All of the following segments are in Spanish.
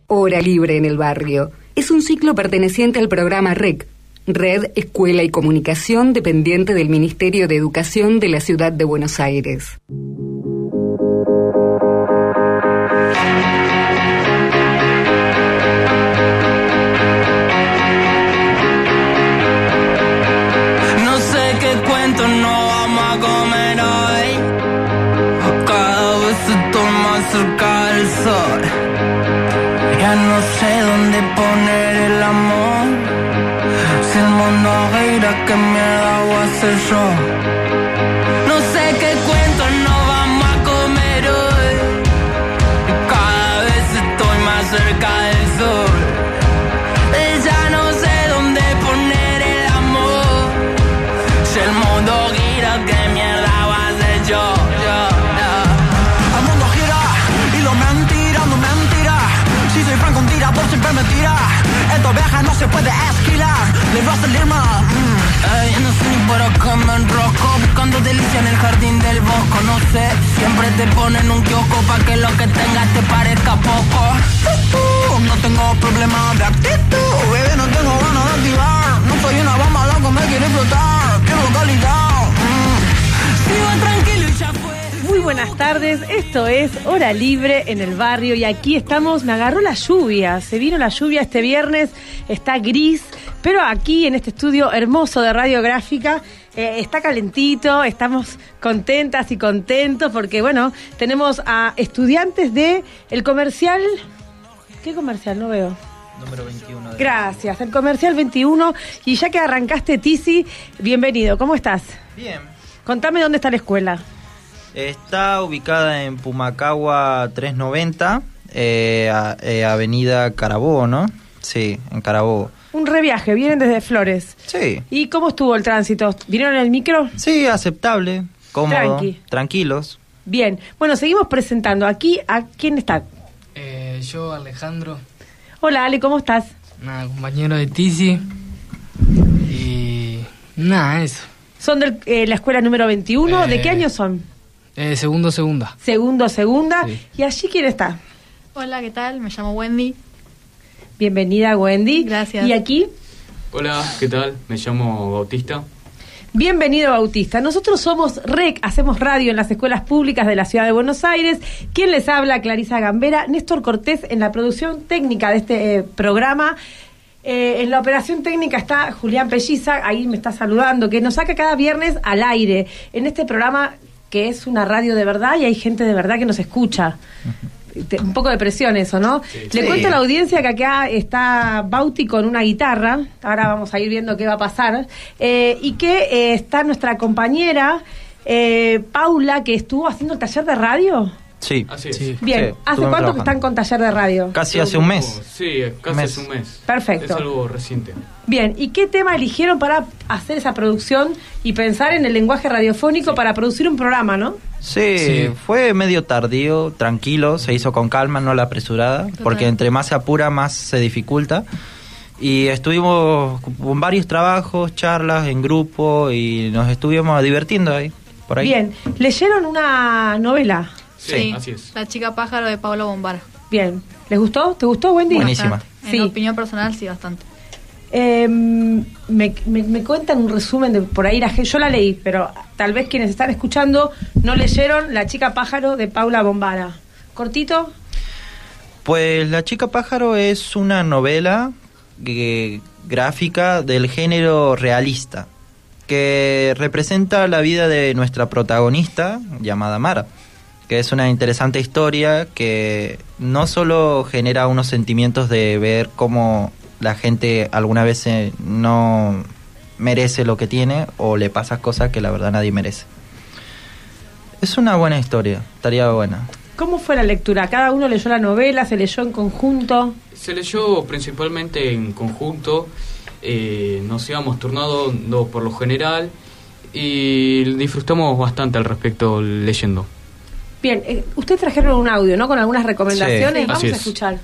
Hora Libre en el Barrio. Es un ciclo perteneciente al programa REC, Red, Escuela y Comunicación, dependiente del Ministerio de Educación de la Ciudad de Buenos Aires. No sé qué cuento no vamos a comer hoy. Cada vez estoy más cerca del sol. Ya no sé dónde poner el amor. Si el mundo gira, ¿qué mierda voy a hacer yo? No sé qué cuento no vamos a comer hoy. Cada vez estoy más cerca del sol. Ya no sé dónde poner el amor. Si el mundo gira, ¿qué mierda voy a hacer yo? El mundo gira y lo mentira, no mentira. Si soy franco, un tirador siempre me tira. Esto viaja, no se puede esquilar. Le va a salir mal. Ay, no sé ni por acá me enrosco. Buscando delicia en el jardín del bosco. No sé, siempre te ponen un kiosco pa' que lo que tengas te parezca poco. No tengo problema de actitud. Bebé, no tengo ganas de activar. No soy una bomba, loco, me quiere explotar. Quiero calidad. Sigo tranquilo y ya fue. Muy buenas tardes, esto es Hora Libre en el Barrio y aquí estamos, me agarró la lluvia, se vino la lluvia este viernes, está gris, pero aquí en este estudio hermoso de Radiográfica está calentito, estamos contentas y contentos porque bueno, tenemos a estudiantes de el comercial, ¿qué comercial? No veo. Número 21. Gracias, el comercial 21 y ya que arrancaste Tizi, bienvenido, ¿cómo estás? Bien. Contame dónde está la escuela. Está ubicada en Pumacagua 390, Avenida Carabobo, ¿no? Sí, en Carabobo. Un reviaje, vienen desde Flores. Sí. ¿Y cómo estuvo el tránsito? ¿Vinieron en el micro? Sí, aceptable, cómodo, tranquilos. Bien, bueno, seguimos presentando. Aquí, ¿a quién está? Yo, Alejandro. Hola, Ale, ¿cómo estás? Nada, compañero de Tizi. Y nada, eso. Son de la escuela número 21. ¿De qué año son? Segunda. Segunda. Sí. ¿Y allí quién está? Hola, ¿qué tal? Me llamo Wendy. Bienvenida, Wendy. Gracias. ¿Y aquí? Hola, ¿qué tal? Me llamo Bautista. Bienvenido, Bautista. Nosotros somos REC, hacemos radio en las escuelas públicas de la Ciudad de Buenos Aires. ¿Quién les habla? Clarisa Gambera. Néstor Cortés en la producción técnica de este programa. En la operación técnica está Julián Pelliza, ahí me está saludando, que nos saca cada viernes al aire en este programa que es una radio de verdad y hay gente de verdad que nos escucha. Un poco de presión eso, ¿no? Sí. Le cuento a la audiencia que acá está Bauti con una guitarra, ahora vamos a ir viendo qué va a pasar, y que está nuestra compañera Paula, que estuvo haciendo el taller de radio. Sí. Así es. Sí. Bien, Sí, ¿hace cuánto que están con taller de radio? Casi hace un mes. Sí, casi hace un mes. Perfecto. Es algo reciente. Bien, ¿y qué tema eligieron para hacer esa producción y pensar en el lenguaje radiofónico para producir un programa, no? Sí, fue medio tardío, tranquilo, se hizo con calma, no la apresurada, porque entre más se apura, más se dificulta. Y estuvimos con varios trabajos, charlas en grupo y nos estuvimos divirtiendo ahí, por ahí. Bien, ¿leyeron una novela? Sí, así es. La chica pájaro de Paula Bombara. Bien, ¿les gustó? ¿Te gustó, Wendy? Buenísima. Bastante. Sí. En opinión personal, sí, bastante. Me cuentan un resumen de por ahí, yo la leí, pero tal vez quienes están escuchando no leyeron La chica pájaro de Paula Bombara. ¿Cortito? Pues La chica pájaro es una novela gráfica del género realista, que representa la vida de nuestra protagonista, llamada Mara, que es una interesante historia que no solo genera unos sentimientos de ver cómo la gente alguna vez no merece lo que tiene o le pasa cosas que la verdad nadie merece. Es una buena historia, estaría buena. ¿Cómo fue la lectura? ¿Cada uno leyó la novela? ¿Se leyó en conjunto? Se leyó principalmente en conjunto. Nos íbamos turnando por lo general y disfrutamos bastante al respecto leyendo. Bien, ustedes trajeron un audio, ¿no? Con algunas recomendaciones. Sí, Vamos así a es. escuchar.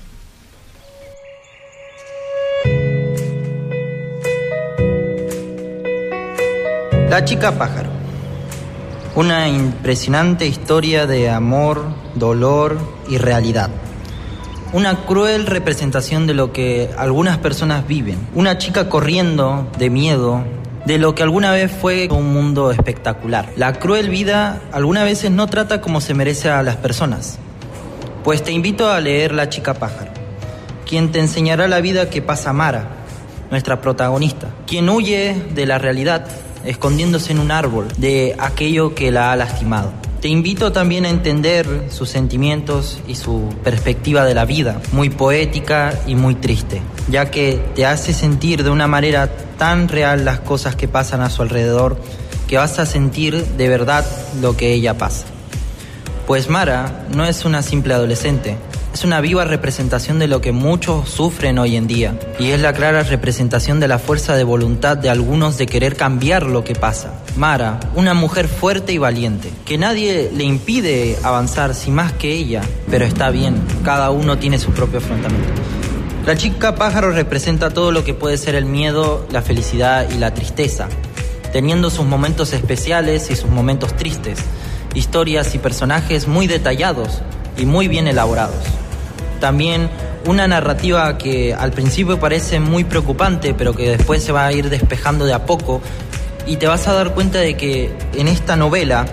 La chica pájaro. Una impresionante historia de amor, dolor y realidad. una cruel representación de lo que algunas personas viven. Una chica corriendo de miedo de lo que alguna vez fue un mundo espectacular. La cruel vida algunas veces no trata como se merece a las personas. Pues te invito a leer La chica pájaro, quien te enseñará la vida que pasa Mara, nuestra protagonista, quien huye de la realidad, escondiéndose en un árbol de aquello que la ha lastimado. Te invito también a entender sus sentimientos y su perspectiva de la vida, muy poética y muy triste, ya que te hace sentir de una manera tan real las cosas que pasan a su alrededor, que vas a sentir de verdad lo que ella pasa. Pues Mara no es una simple adolescente, es una viva representación de lo que muchos sufren hoy en día, y es la clara representación de la fuerza de voluntad de algunos de querer cambiar lo que pasa. Mara, una mujer fuerte y valiente, que nadie le impide avanzar sin más que ella, pero está bien, cada uno tiene su propio afrontamiento. La chica pájaro representa todo lo que puede ser el miedo, la felicidad y la tristeza, teniendo sus momentos especiales y sus momentos tristes, historias y personajes muy detallados y muy bien elaborados. También una narrativa que al principio parece muy preocupante, pero que después se va a ir despejando de a poco, y te vas a dar cuenta de que en esta novela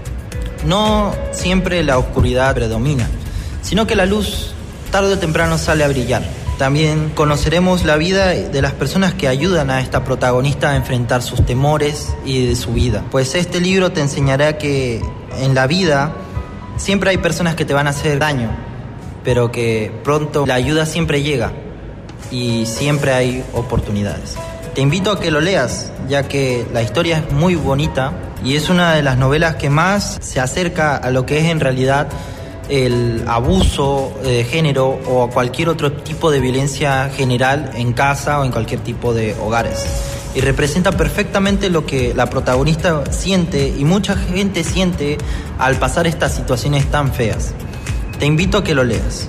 no siempre la oscuridad predomina, sino que la luz tarde o temprano sale a brillar. También conoceremos la vida de las personas que ayudan a esta protagonista a enfrentar sus temores y de su vida. Pues este libro te enseñará que en la vida siempre hay personas que te van a hacer daño, pero que pronto la ayuda siempre llega y siempre hay oportunidades. Te invito a que lo leas, ya que la historia es muy bonita y es una de las novelas que más se acerca a lo que es en realidad el abuso de género o cualquier otro tipo de violencia general en casa o en cualquier tipo de hogares. Y representa perfectamente lo que la protagonista siente y mucha gente siente al pasar estas situaciones tan feas. Te invito a que lo leas.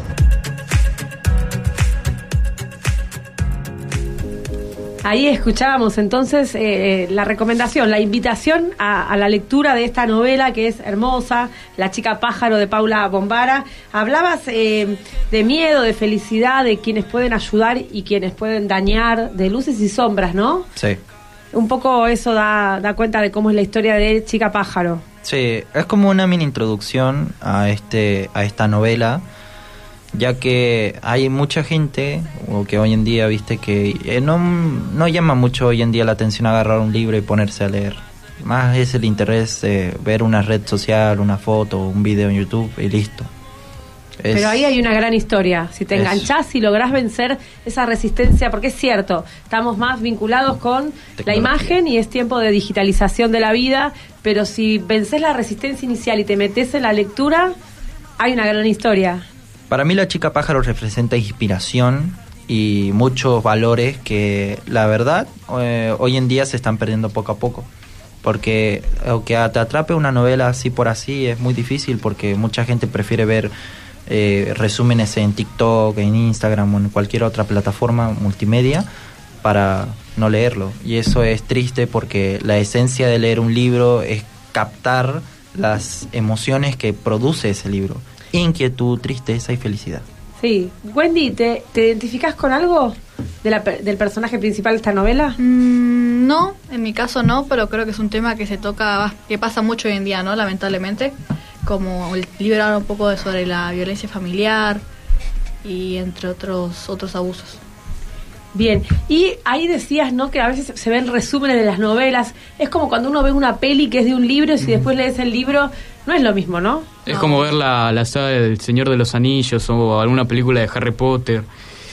Ahí escuchábamos entonces la recomendación, la invitación a la lectura de esta novela que es hermosa, La chica pájaro de Paula Bombara. Hablabas de miedo, de felicidad, de quienes pueden ayudar y quienes pueden dañar, de luces y sombras, ¿no? Sí. Un poco eso da cuenta de cómo es la historia de Chica Pájaro. Sí, es como una mini introducción a esta novela, ya que hay mucha gente o que hoy en día, viste, que no llama mucho hoy en día la atención agarrar un libro y ponerse a leer. Más es el interés de ver una red social, una foto, un video en YouTube y listo. Pero ahí hay una gran historia. Si te enganchás y lográs vencer esa resistencia, porque es cierto, estamos más vinculados con la imagen y es tiempo de digitalización de la vida, pero si vences la resistencia inicial y te metes en la lectura, hay una gran historia. Para mí La chica pájaro representa inspiración y muchos valores que la verdad hoy en día se están perdiendo poco a poco. Porque aunque te atrape una novela así por así es muy difícil, porque mucha gente prefiere ver resúmenes en TikTok, en Instagram o en cualquier otra plataforma multimedia para no leerlo. Y eso es triste, porque la esencia de leer un libro es captar las emociones que produce ese libro: inquietud, tristeza y felicidad. Sí. Wendy, ¿te identificás con algo del personaje principal de esta novela? No, en mi caso no, pero creo que es un tema que se toca, que pasa mucho hoy en día, ¿no? Lamentablemente, como el libro habla un poco sobre la violencia familiar y entre otros abusos. Bien, y ahí decías, ¿no?, que a veces se ven resúmenes de las novelas. Es como cuando uno ve una peli que es de un libro y si después lees el libro, no es lo mismo, ¿no? Es como ver la saga del Señor de los Anillos o alguna película de Harry Potter.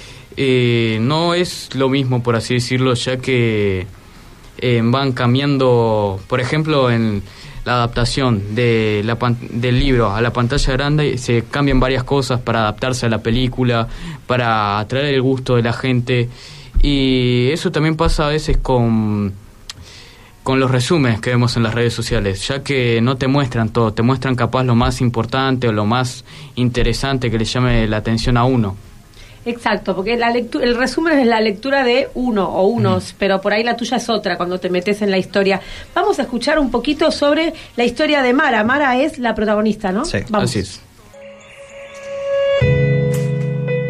No es lo mismo, por así decirlo, ya que van cambiando. Por ejemplo, en la adaptación del libro a la pantalla grande se cambian varias cosas para adaptarse a la película, para atraer el gusto de la gente, y eso también pasa a veces con los resúmenes que vemos en las redes sociales, ya que no te muestran todo, te muestran capaz lo más importante o lo más interesante que le llame la atención a uno. Exacto, porque el resumen es la lectura de uno o unos, pero por ahí la tuya es otra cuando te metes en la historia. Vamos a escuchar un poquito sobre la historia de Mara. Mara es la protagonista, ¿no? Sí, vamos. Así es.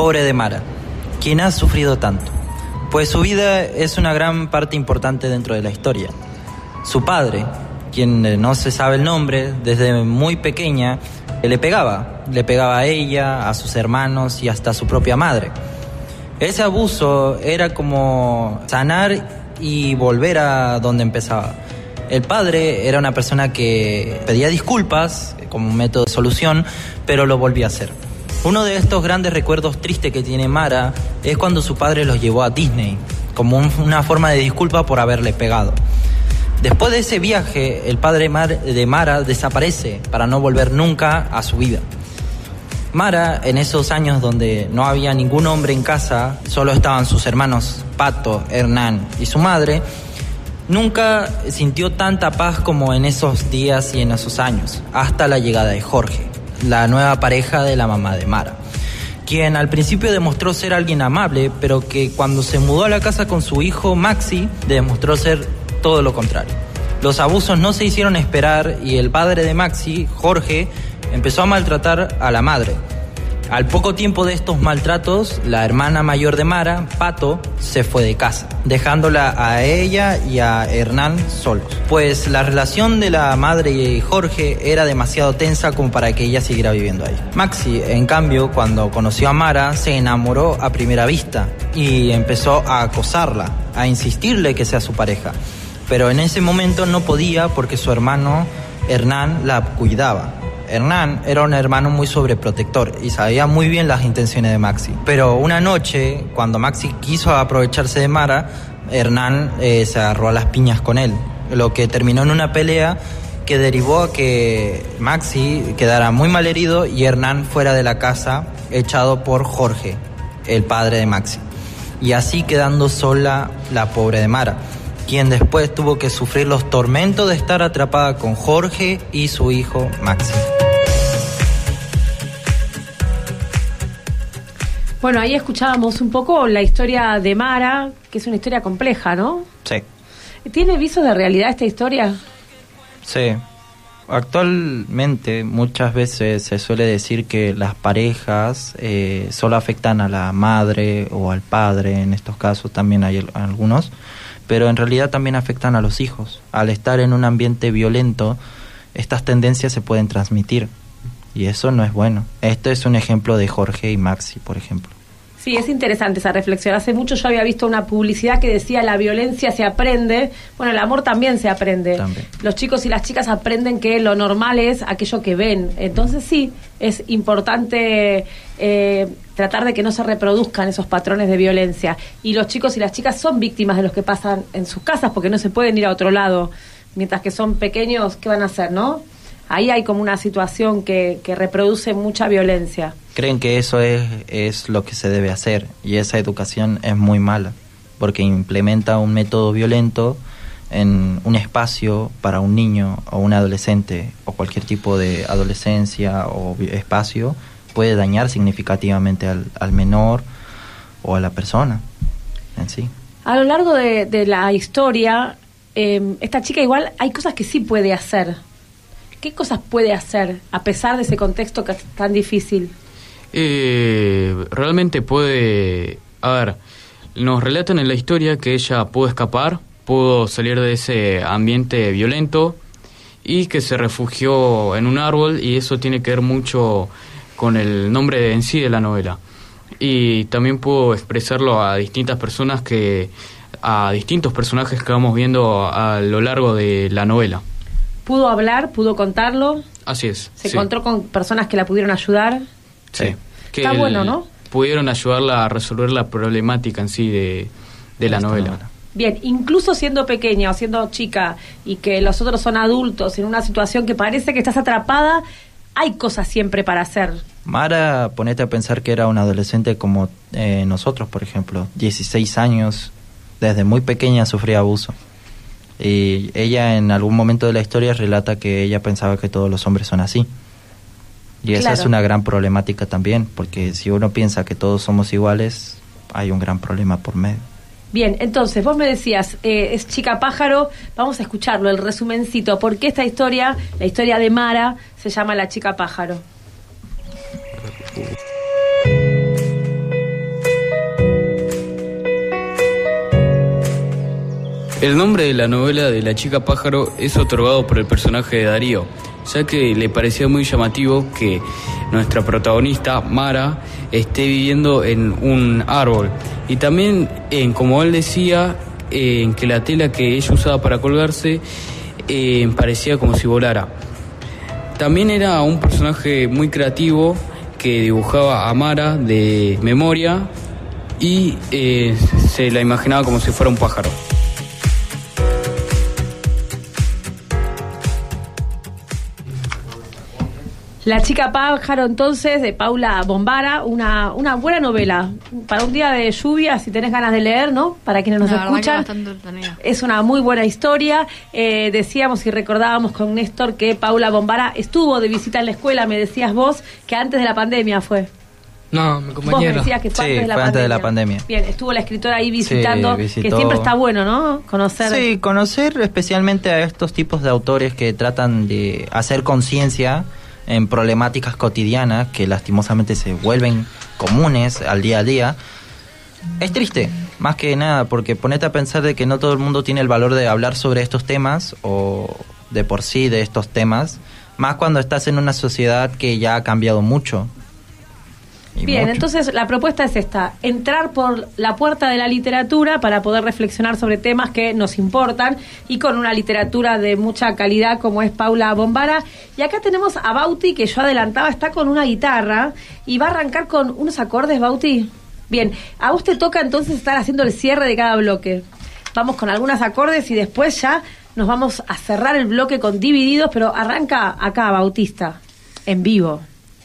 Pobre de Mara, quien ha sufrido tanto, pues su vida es una gran parte importante dentro de la historia. Su padre, quien no se sabe el nombre, desde muy pequeña le pegaba a ella, a sus hermanos y hasta a su propia madre. Ese abuso era como sanar y volver a donde empezaba. El padre era una persona que pedía disculpas como un método de solución, pero lo volvía a hacer. Uno de estos grandes recuerdos tristes que tiene Mara es cuando su padre los llevó a Disney, como una forma de disculpa por haberle pegado. Después de ese viaje, el padre de Mara desaparece para no volver nunca a su vida. Mara, en esos años donde no había ningún hombre en casa, solo estaban sus hermanos Pato, Hernán y su madre, nunca sintió tanta paz como en esos días y en esos años, hasta la llegada de Jorge, la nueva pareja de la mamá de Mara, quien al principio demostró ser alguien amable, pero que cuando se mudó a la casa con su hijo Maxi, demostró ser todo lo contrario. Los abusos no se hicieron esperar y el padre de Maxi, Jorge, empezó a maltratar a la madre. Al poco tiempo de estos maltratos, la hermana mayor de Mara, Pato, se fue de casa, dejándola a ella y a Hernán solos, pues la relación de la madre y Jorge era demasiado tensa como para que ella siguiera viviendo ahí. Maxi, en cambio, cuando conoció a Mara, se enamoró a primera vista y empezó a acosarla, a insistirle que sea su pareja. Pero en ese momento no podía porque su hermano Hernán la cuidaba. Hernán era un hermano muy sobreprotector y sabía muy bien las intenciones de Maxi. Pero una noche, cuando Maxi quiso aprovecharse de Mara, Hernán se agarró a las piñas con él, lo que terminó en una pelea que derivó a que Maxi quedara muy mal herido y Hernán fuera de la casa, echado por Jorge, el padre de Maxi. Y así quedando sola la pobre de Mara, quien después tuvo que sufrir los tormentos de estar atrapada con Jorge y su hijo Maxi. Bueno, ahí escuchábamos un poco la historia de Mara, que es una historia compleja, ¿no? Sí. ¿Tiene visos de realidad esta historia? Sí. Actualmente muchas veces se suele decir que las parejas solo afectan a la madre o al padre, en estos casos también hay algunos, pero en realidad también afectan a los hijos. Al estar en un ambiente violento, estas tendencias se pueden transmitir y eso no es bueno. Este es un ejemplo de Jorge y Maxi, por ejemplo. Sí, es interesante esa reflexión. Hace mucho yo había visto una publicidad que decía la violencia se aprende. Bueno, el amor también se aprende. También. Los chicos y las chicas aprenden que lo normal es aquello que ven. Entonces sí, es importante tratar de que no se reproduzcan esos patrones de violencia. Y los chicos y las chicas son víctimas de los que pasan en sus casas porque no se pueden ir a otro lado. Mientras que son pequeños, ¿qué van a hacer, no? Ahí hay como una situación que reproduce mucha violencia. Creen que eso es lo que se debe hacer y esa educación es muy mala porque implementa un método violento en un espacio para un niño o un adolescente o cualquier tipo de adolescencia o espacio puede dañar significativamente al menor o a la persona en sí. A lo largo de la historia, esta chica igual hay cosas que sí puede hacer. ¿Qué cosas puede hacer a pesar de ese contexto que es tan difícil? Realmente puede... A ver, nos relatan en la historia que ella pudo escapar, pudo salir de ese ambiente violento y que se refugió en un árbol, y eso tiene que ver mucho con el nombre en sí de la novela. Y también pudo expresarlo a distintas personas a distintos personajes que vamos viendo a lo largo de la novela. ¿Pudo hablar? ¿Pudo contarlo? Así es. ¿Se encontró con personas que la pudieron ayudar? Sí. Que está bueno, ¿no? Pudieron ayudarla a resolver la problemática en sí de la novela. Bien, incluso siendo pequeña o siendo chica y que los otros son adultos en una situación que parece que estás atrapada, hay cosas siempre para hacer. Mara, ponete a pensar que era una adolescente como nosotros, por ejemplo, 16 años, desde muy pequeña sufría abuso. Y ella en algún momento de la historia relata que ella pensaba que todos los hombres son así. Y esa es una gran problemática también, porque si uno piensa que todos somos iguales, hay un gran problema por medio. Bien, entonces vos me decías, es Chica Pájaro, vamos a escucharlo, el resumencito. ¿Por qué esta historia, la historia de Mara, se llama La Chica Pájaro? El nombre de la novela de La chica pájaro es otorgado por el personaje de Darío, ya que le parecía muy llamativo que nuestra protagonista, Mara, esté viviendo en un árbol. Y también, como él decía, que la tela que ella usaba para colgarse parecía como si volara. También era un personaje muy creativo que dibujaba a Mara de memoria y se la imaginaba como si fuera un pájaro. La chica pájaro, entonces, de Paula Bombara, una buena novela. Para un día de lluvia, si tenés ganas de leer, ¿no? Para quienes nos escuchan. Es una muy buena historia. Decíamos y recordábamos con Néstor que Paula Bombara estuvo de visita en la escuela, me decías vos, que antes de la pandemia fue. No, mi compañero. Vos me decías que fue antes de la pandemia. Bien, estuvo la escritora ahí visitando, sí, que siempre está bueno, ¿no? Conocer. Sí, conocer especialmente a estos tipos de autores que tratan de hacer conciencia en problemáticas cotidianas que lastimosamente se vuelven comunes al día a día. Es triste, más que nada, porque ponete a pensar de que no todo el mundo tiene el valor de hablar sobre estos temas o de por sí de estos temas, más cuando estás en una sociedad que ya ha cambiado mucho. Bien, entonces la propuesta es esta: entrar por la puerta de la literatura para poder reflexionar sobre temas que nos importan, y con una literatura de mucha calidad como es Paula Bombara. Y acá tenemos a Bauti, que yo adelantaba, está con una guitarra y va a arrancar con unos acordes, Bauti. Bien, a vos te toca entonces estar haciendo el cierre de cada bloque. Vamos con algunos acordes y después ya nos vamos a cerrar el bloque con Divididos, pero arranca acá, Bautista, en vivo.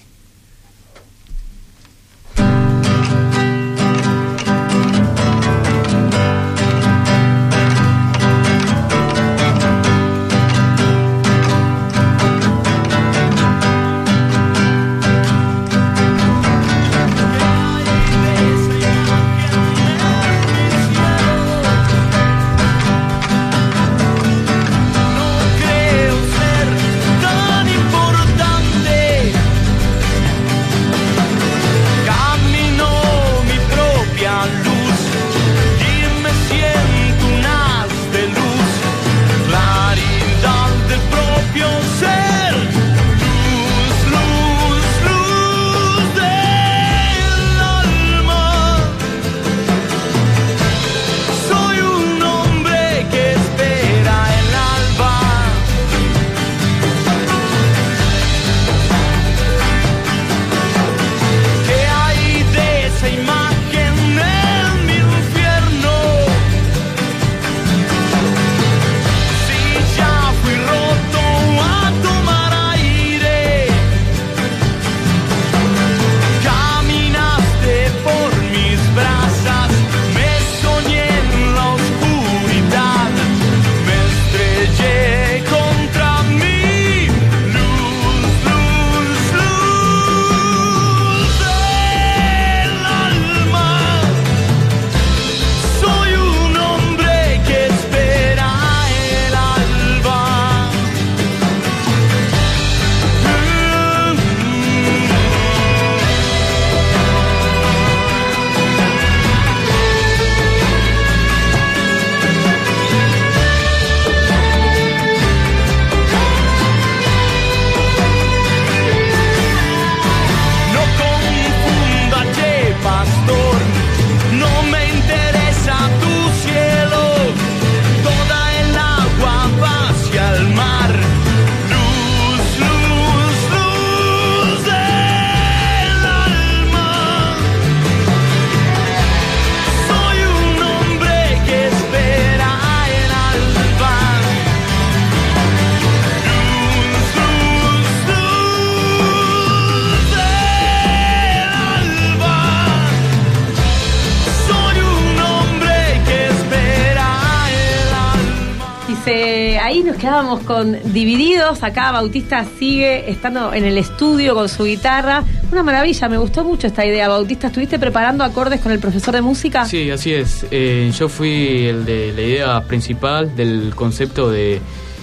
Ahí nos quedábamos con Divididos. Acá Bautista sigue estando en el estudio con su guitarra. Una maravilla, me gustó mucho esta idea. Bautista, ¿estuviste preparando acordes con el profesor de música? Sí, así es. Yo fui el de la idea principal del concepto de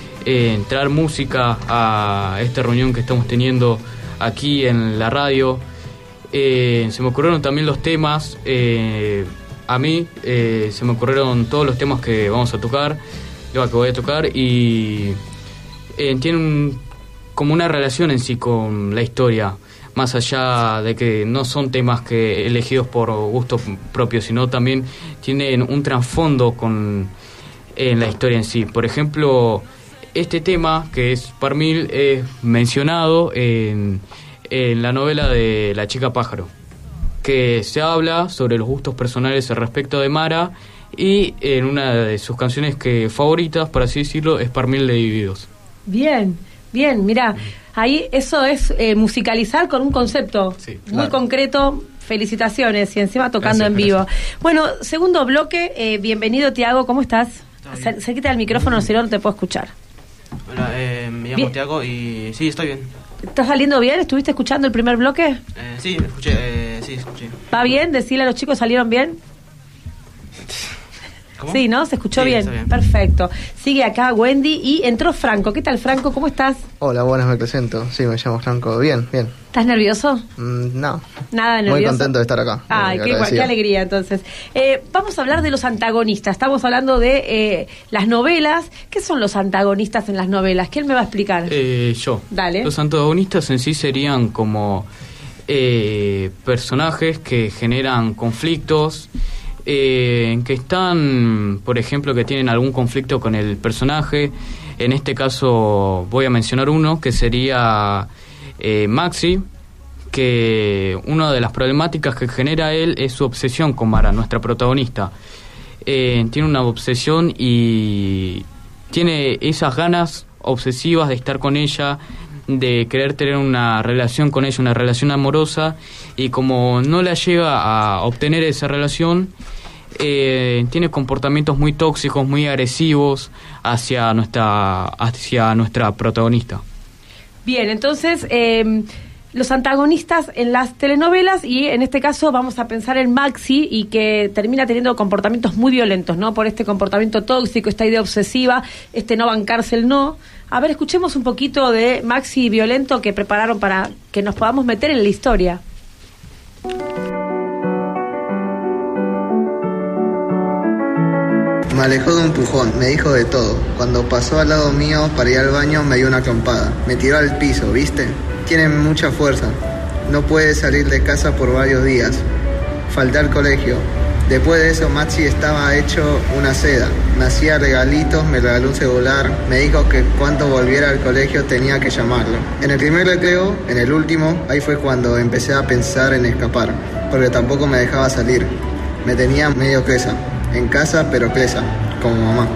entrar música a esta reunión que estamos teniendo aquí en la radio. Se me ocurrieron también los temas a mí se me ocurrieron todos los temas que vamos a tocar, que voy a tocar, y tienen como una relación en sí con la historia, más allá de que no son temas que elegidos por gusto propio, sino también tienen un trasfondo en la historia en sí. Por ejemplo, este tema, que es Parmil, es mencionado en la novela de La chica pájaro, que se habla sobre los gustos personales al respecto de Mara, y en una de sus canciones favoritas, por así decirlo, es Parmil de Divididos. Bien, mirá, ahí eso es musicalizar con un concepto muy concreto. Felicitaciones, y encima tocando en vivo. Bueno, segundo bloque, bienvenido Tiago, ¿cómo estás? Cerquita del micrófono, si no, no te puedo escuchar. Hola, me llamo Tiago y sí, estoy bien. ¿Estás saliendo bien? ¿Estuviste escuchando el primer bloque? Sí, escuché. ¿Va bien? Decirle a los chicos, ¿salieron bien? ¿Cómo? Sí, ¿no? ¿Se escuchó bien? Está bien? Perfecto. Sigue acá Wendy y entró Franco. ¿Qué tal, Franco? ¿Cómo estás? Hola, buenas, me presento. Sí, me llamo Franco. Bien. ¿Estás nervioso? No. Nada nervioso. Muy contento de estar acá. Ay, qué alegría, entonces. Vamos a hablar de los antagonistas. Estamos hablando de las novelas. ¿Qué son los antagonistas en las novelas? ¿Quién me va a explicar? Yo. Dale. Los antagonistas en sí serían como personajes que generan conflictos, que están, por ejemplo, que tienen algún conflicto con el personaje. En este caso voy a mencionar uno que sería Maxi, que una de las problemáticas que genera él es su obsesión con Mara, nuestra protagonista. Tiene una obsesión y tiene esas ganas obsesivas de estar con ella, de querer tener una relación con ella, una relación amorosa, y como no la llega a obtener esa relación, tiene comportamientos muy tóxicos, muy agresivos hacia nuestra protagonista. Bien, entonces los antagonistas en las telenovelas, y en este caso vamos a pensar en Maxi, y que termina teniendo comportamientos muy violentos, ¿no? Por este comportamiento tóxico, esta idea obsesiva, no bancarse el no. A ver, escuchemos un poquito de Maxi violento que prepararon para que nos podamos meter en la historia. Me alejó de un empujón, me dijo de todo. Cuando pasó al lado mío para ir al baño me dio una trompada. Me tiró al piso, ¿viste? Tiene mucha fuerza. No puede salir de casa por varios días. Falté al colegio. Después de eso Maxi estaba hecho una seda. Me hacía regalitos, me regaló un celular. Me dijo que cuando volviera al colegio tenía que llamarlo. En el primer recreo, en el último, ahí fue cuando empecé a pensar en escapar. Porque tampoco me dejaba salir. Me tenía medio presa. En casa, pero presa, como mamá.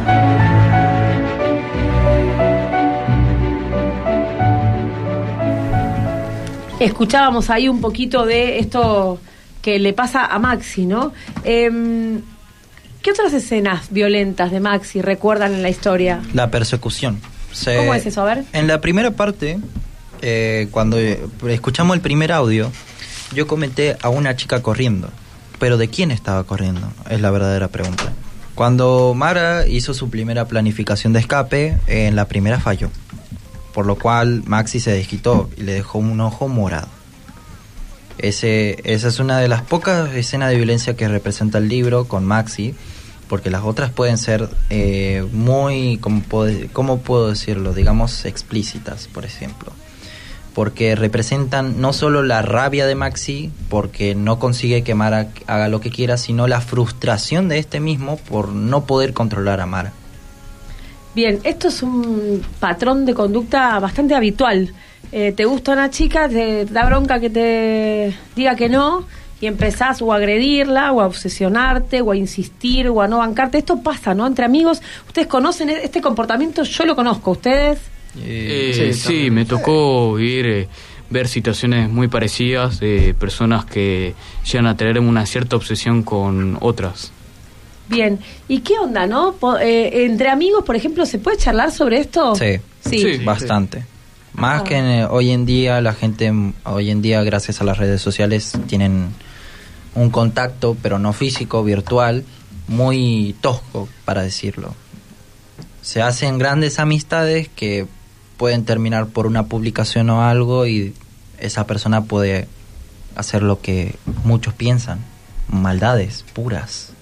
Escuchábamos ahí un poquito de esto que le pasa a Maxi, ¿no? ¿Qué otras escenas violentas de Maxi recuerdan en la historia? La persecución. ¿Cómo es eso? A ver. En la primera parte, cuando escuchamos el primer audio, yo comenté a una chica corriendo. Pero ¿de quién estaba corriendo? Es la verdadera pregunta. Cuando Mara hizo su primera planificación de escape, en la primera falló. Por lo cual Maxi se desquitó y le dejó un ojo morado. Esa es una de las pocas escenas de violencia que representa el libro con Maxi, porque las otras pueden ser muy, ¿cómo puedo decirlo? Digamos, explícitas, por ejemplo. Porque representan no solo la rabia de Maxi, porque no consigue que Mara haga lo que quiera, sino la frustración de este mismo por no poder controlar a Mara. Bien, esto es un patrón de conducta bastante habitual. Te gusta una chica, te da bronca que te diga que no, y empezás o a agredirla, o a obsesionarte, o a insistir, o a no bancarte. Esto pasa, ¿no? Entre amigos, ¿ustedes conocen este comportamiento? Yo lo conozco, ¿ustedes? Sí, me tocó ver situaciones muy parecidas de personas que llegan a tener una cierta obsesión con otras. Bien, ¿y qué onda, no? Entre amigos, por ejemplo, ¿se puede charlar sobre esto? Sí, bastante. Más que hoy en día, la gente, gracias a las redes sociales, tienen un contacto, pero no físico, virtual, muy tosco, para decirlo. Se hacen grandes amistades que pueden terminar por una publicación o algo, y esa persona puede hacer lo que muchos piensan, maldades puras.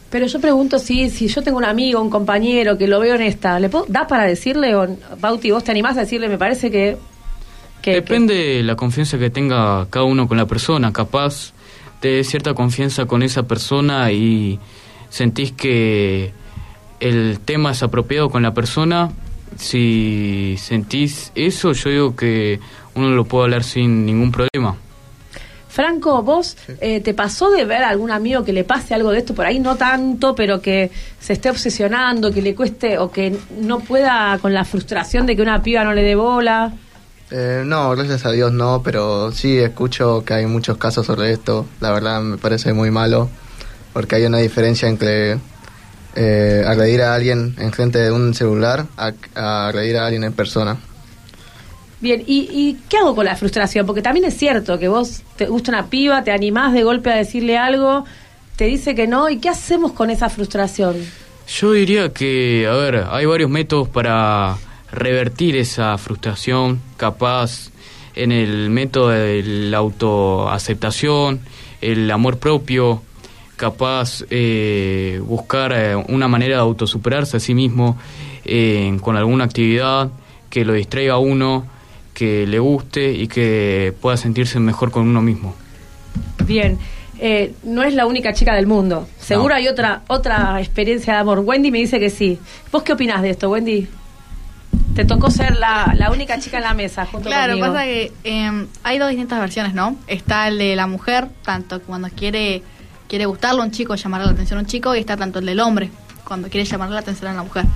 Pero yo pregunto si yo tengo un amigo, un compañero que lo veo en esta, ¿da para decirle? O Bauti, ¿vos te animás a decirle? Me parece que depende de la confianza que tenga cada uno con la persona. Capaz de cierta confianza con esa persona y sentís que el tema es apropiado con la persona. Si sentís eso, yo digo que uno lo puede hablar sin ningún problema. Franco, ¿vos te pasó de ver a algún amigo que le pase algo de esto por ahí? No tanto, pero que se esté obsesionando, que le cueste o que no pueda con la frustración de que una piba no le dé bola. No, gracias a Dios no, pero sí escucho que hay muchos casos sobre esto. La verdad me parece muy malo, porque hay una diferencia entre agredir a alguien en frente de un celular a agredir a alguien en persona. Bien, ¿y qué hago con la frustración? Porque también es cierto que vos te gusta una piba, te animás de golpe a decirle algo, te dice que no, ¿y qué hacemos con esa frustración? Yo diría que, a ver, hay varios métodos para revertir esa frustración, capaz en el método de la autoaceptación, el amor propio, capaz buscar una manera de autosuperarse a sí mismo con alguna actividad que lo distraiga a uno, que le guste y que pueda sentirse mejor con uno mismo. Bien, no es la única chica del mundo. Seguro hay otra experiencia de amor. Wendy me dice que sí. ¿Vos qué opinás de esto, Wendy? Te tocó ser la única chica en la mesa junto conmigo. Claro, pasa que hay dos distintas versiones, ¿no? Está el de la mujer, tanto cuando quiere gustarle a un chico, llamarle la atención a un chico, y está tanto el del hombre, cuando quiere llamarle la atención a la mujer.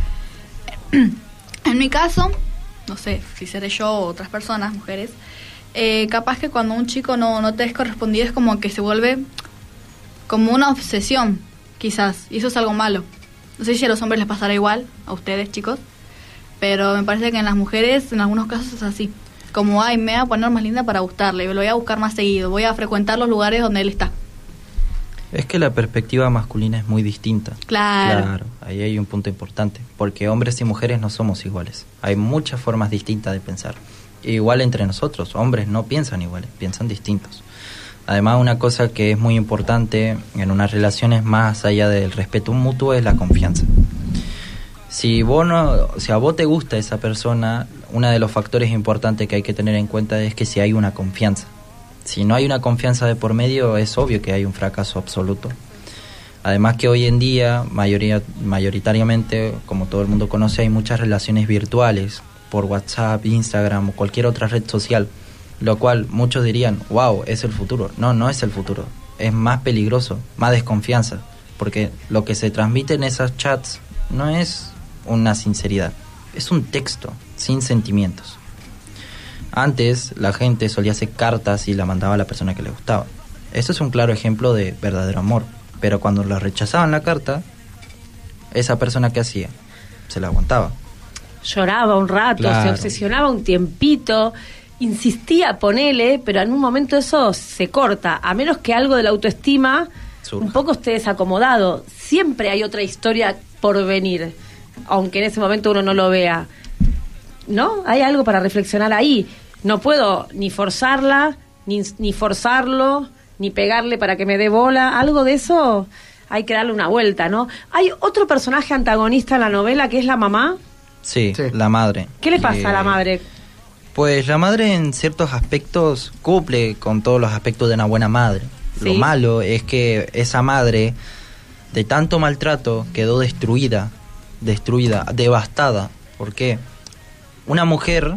En mi caso, no sé si seré yo o otras personas, mujeres, capaz que cuando un chico no te es correspondido es como que se vuelve como una obsesión, quizás, y eso es algo malo. No sé si a los hombres les pasará igual, a ustedes, chicos, pero me parece que en las mujeres en algunos casos es así, como, ay, me voy a poner más linda para gustarle, lo voy a buscar más seguido, voy a frecuentar los lugares donde él está. Es que la perspectiva masculina es muy distinta. Claro. Ahí hay un punto importante, porque hombres y mujeres no somos iguales. Hay muchas formas distintas de pensar. Igual entre nosotros, hombres no piensan iguales, piensan distintos. Además, una cosa que es muy importante en unas relaciones más allá del respeto mutuo es la confianza. Si a vos te gusta esa persona, uno de los factores importantes que hay que tener en cuenta es que si hay una confianza. Si no hay una confianza de por medio, es obvio que hay un fracaso absoluto. Además que hoy en día, mayoritariamente, como todo el mundo conoce, hay muchas relaciones virtuales por WhatsApp, Instagram o cualquier otra red social, lo cual muchos dirían, wow, es el futuro. No es el futuro, es más peligroso, más desconfianza, porque lo que se transmite en esas chats no es una sinceridad, es un texto sin sentimientos. Antes la gente solía hacer cartas y la mandaba a la persona que le gustaba. Eso es un claro ejemplo de verdadero amor. Pero cuando le rechazaban la carta, esa persona que hacía, se la aguantaba. Lloraba un rato, claro. Se obsesionaba un tiempito, insistía, ponele, pero en un momento eso se corta. A menos que algo de la autoestima un poco esté desacomodado. Siempre hay otra historia por venir, aunque en ese momento uno no lo vea. ¿No? Hay algo para reflexionar ahí. No puedo ni forzarla, ni forzarlo, ni pegarle para que me dé bola. Algo de eso hay que darle una vuelta, ¿no? Hay otro personaje antagonista en la novela que es la mamá. Sí. La madre. ¿Qué le pasa a la madre? Pues la madre en ciertos aspectos cumple con todos los aspectos de una buena madre. ¿Sí? Lo malo es que esa madre, de tanto maltrato, quedó destruida, devastada. ¿Por qué? Una mujer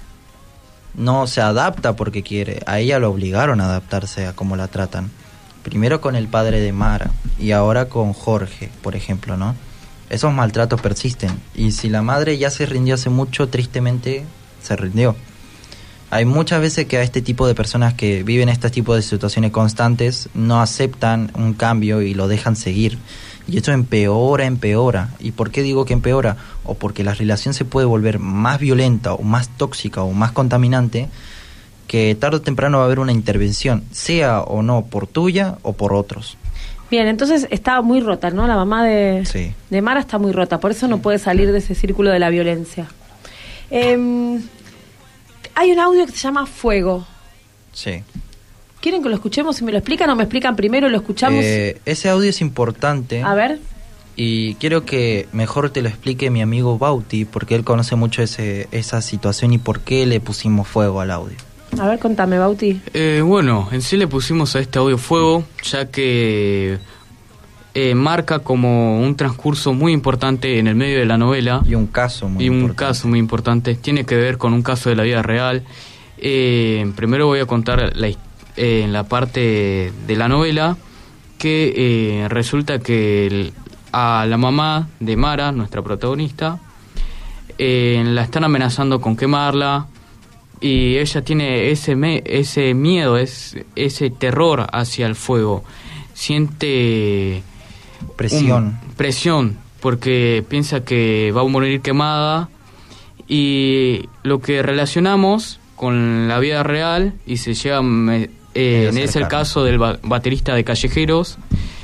no se adapta porque quiere, a ella lo obligaron a adaptarse a cómo la tratan. Primero con el padre de Mara y ahora con Jorge, por ejemplo, ¿no? Esos maltratos persisten y si la madre ya se rindió hace mucho, tristemente se rindió. Hay muchas veces que a este tipo de personas que viven este tipo de situaciones constantes no aceptan un cambio y lo dejan seguir. Y esto empeora. ¿Y por qué digo que empeora? O porque la relación se puede volver más violenta o más tóxica o más contaminante, que tarde o temprano va a haber una intervención, sea o no por tuya o por otros. Bien, entonces está muy rota, ¿no? La mamá de Mara está muy rota, por eso no puede salir de ese círculo de la violencia. Hay un audio que se llama Fuego. Sí. ¿Quieren que lo escuchemos? Si me lo explican o me explican primero, lo escuchamos. Ese audio es importante. A ver. Y quiero que mejor te lo explique mi amigo Bauti, porque él conoce mucho esa situación y por qué le pusimos fuego al audio. A ver, contame, Bauti. Bueno, en sí le pusimos a este audio fuego, ya que marca como un transcurso muy importante en el medio de la novela. Y un caso muy importante. Tiene que ver con un caso de la vida real. Primero voy a contar en la parte de la novela que resulta que a la mamá de Mara, nuestra protagonista, la están amenazando con quemarla, y ella tiene ese miedo, ese terror hacia el fuego. Siente presión porque piensa que va a morir quemada, y lo que relacionamos con la vida real y se llega es el caso del baterista de Callejeros,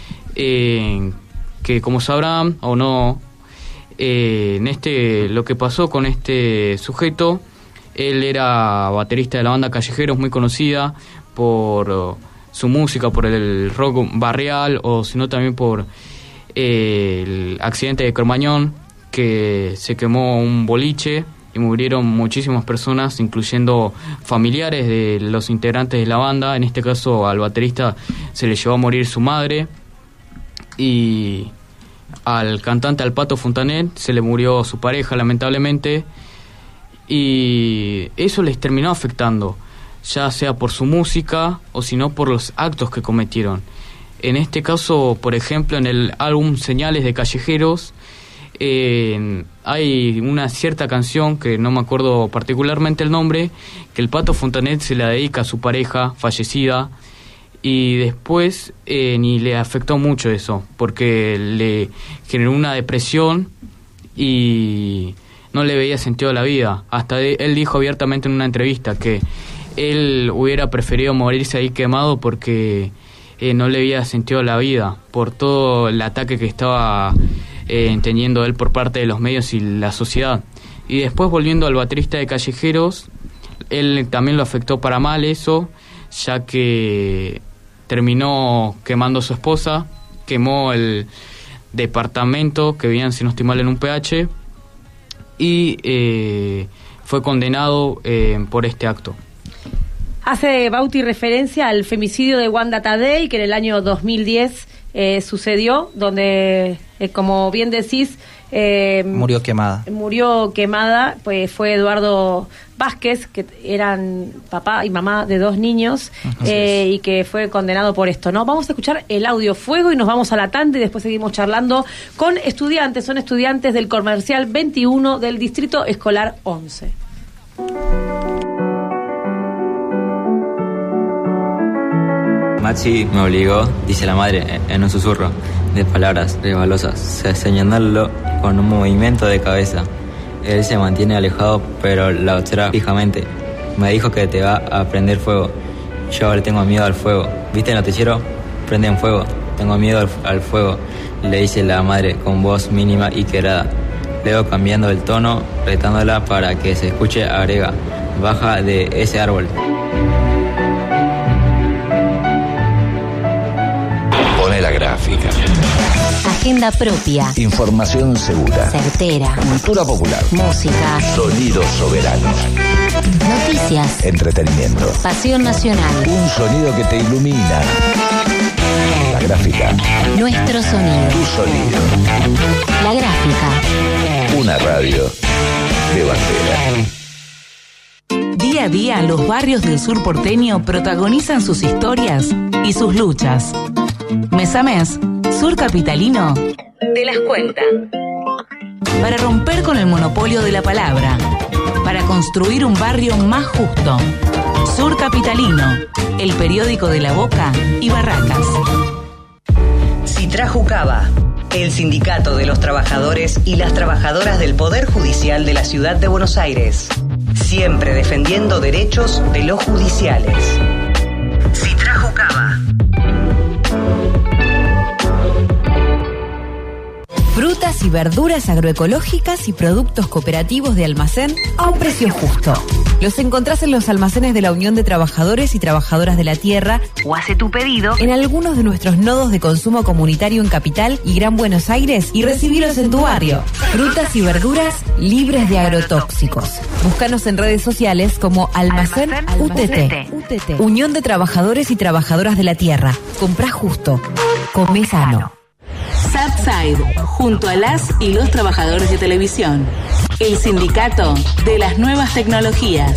que como sabrán o no, lo que pasó con este sujeto, él era baterista de la banda Callejeros, muy conocida por su música, por el rock barrial, o sino también por el accidente de Cromañón, que se quemó un boliche y murieron muchísimas personas, incluyendo familiares de los integrantes de la banda. En este caso al baterista se le llevó a morir su madre, y al cantante, al Pato Fontanet, se le murió su pareja, lamentablemente, y eso les terminó afectando, ya sea por su música o si no por los actos que cometieron. En este caso, por ejemplo, en el álbum Señales de Callejeros, hay una cierta canción, que no me acuerdo particularmente el nombre, que el Pato Fontanet se la dedica a su pareja fallecida, y después ni le afectó mucho eso, porque le generó una depresión y no le veía sentido a la vida. Hasta él dijo abiertamente en una entrevista que él hubiera preferido morirse ahí quemado porque no le veía sentido a la vida, por todo el ataque que estaba teniendo él por parte de los medios y la sociedad. Y después, volviendo al baterista de Callejeros, él también lo afectó para mal eso, ya que terminó quemando a su esposa, quemó el departamento que vivían, si no estoy mal, en un PH, y fue condenado por este acto. Hace Bauti referencia al femicidio de Wanda Tadei, que en el año 2010 sucedió, donde, como bien decís, murió quemada. Pues fue Eduardo Vázquez, que eran papá y mamá de 2 niños, y que fue condenado por esto, ¿no? Vamos a escuchar el audio fuego y nos vamos a la tanda, y después seguimos charlando con estudiantes. Son estudiantes del Comercial 21 del Distrito Escolar 11. Maxi me obligó, dice la madre en un susurro de palabras resbalosas, señalándolo con un movimiento de cabeza. Él se mantiene alejado, pero la observa fijamente. Me dijo que te va a prender fuego. Yo le tengo miedo al fuego. ¿Viste el noticiero? Prenden fuego. Tengo miedo al fuego, le dice la madre con voz mínima y quebrada. Luego, cambiando el tono, retándola para que se escuche, agrega: baja de ese árbol. Pone la gráfica. Agenda propia. Información segura. Certera. Cultura popular. Música. Sonidos soberanos. Noticias. Entretenimiento. Pasión nacional. Un sonido que te ilumina. La gráfica. Nuestro sonido. Tu sonido. La gráfica. Una radio de bandera. Día a día, los barrios del sur porteño protagonizan sus historias y sus luchas. Mes a mes, Sur Capitalino te las cuenta. Para romper con el monopolio de la palabra, para construir un barrio más justo. Sur Capitalino, el periódico de La Boca y Barracas. Citrajucaba, el sindicato de los trabajadores y las trabajadoras del Poder Judicial de la Ciudad de Buenos Aires. Siempre defendiendo derechos de los judiciales. Citrajucaba. Frutas y verduras agroecológicas y productos cooperativos de almacén a un precio justo. Los encontrás en los almacenes de la Unión de Trabajadores y Trabajadoras de la Tierra o hace tu pedido en algunos de nuestros nodos de consumo comunitario en Capital y Gran Buenos Aires y recibilos en tu barrio. Frutas y verduras libres de agrotóxicos. Búscanos en redes sociales como Almacén UTT. Unión de Trabajadores y Trabajadoras de la Tierra. Comprá justo. Comé sano. Subside, junto a las y los trabajadores de televisión. El sindicato de las nuevas tecnologías.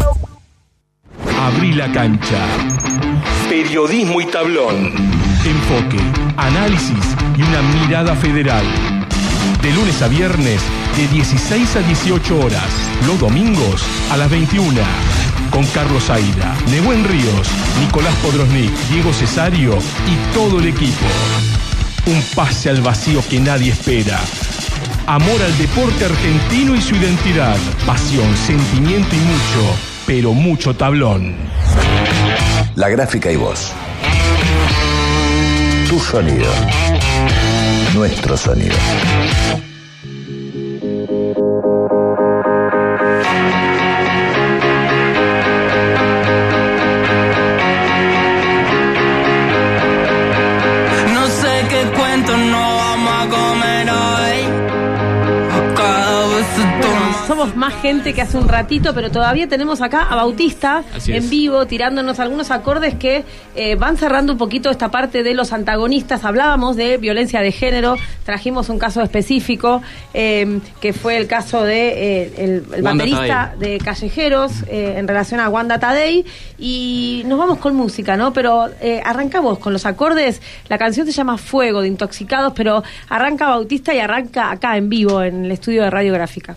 Abrí la cancha. Periodismo y tablón. Enfoque, análisis y una mirada federal. De lunes a viernes, de 16 a 18 horas. Los domingos, a las 21. Con Carlos Aida, Nehuen Ríos, Nicolás Podrosnik, Diego Cesario y todo el equipo. Un pase al vacío que nadie espera. Amor al deporte argentino y su identidad. Pasión, sentimiento y mucho, pero mucho tablón. La gráfica y voz. Tu sonido. Nuestro sonido. Somos más gente que hace un ratito, pero todavía tenemos acá a Bautista en vivo, tirándonos algunos acordes que van cerrando un poquito esta parte de los antagonistas. Hablábamos de violencia de género, trajimos un caso específico, que fue el caso de el baterista de Callejeros, en relación a Wanda Tadei, y nos vamos con música, ¿no? Pero arrancamos con los acordes. La canción se llama Fuego, de Intoxicados, pero arranca Bautista y arranca acá en vivo, en el estudio de Radiográfica.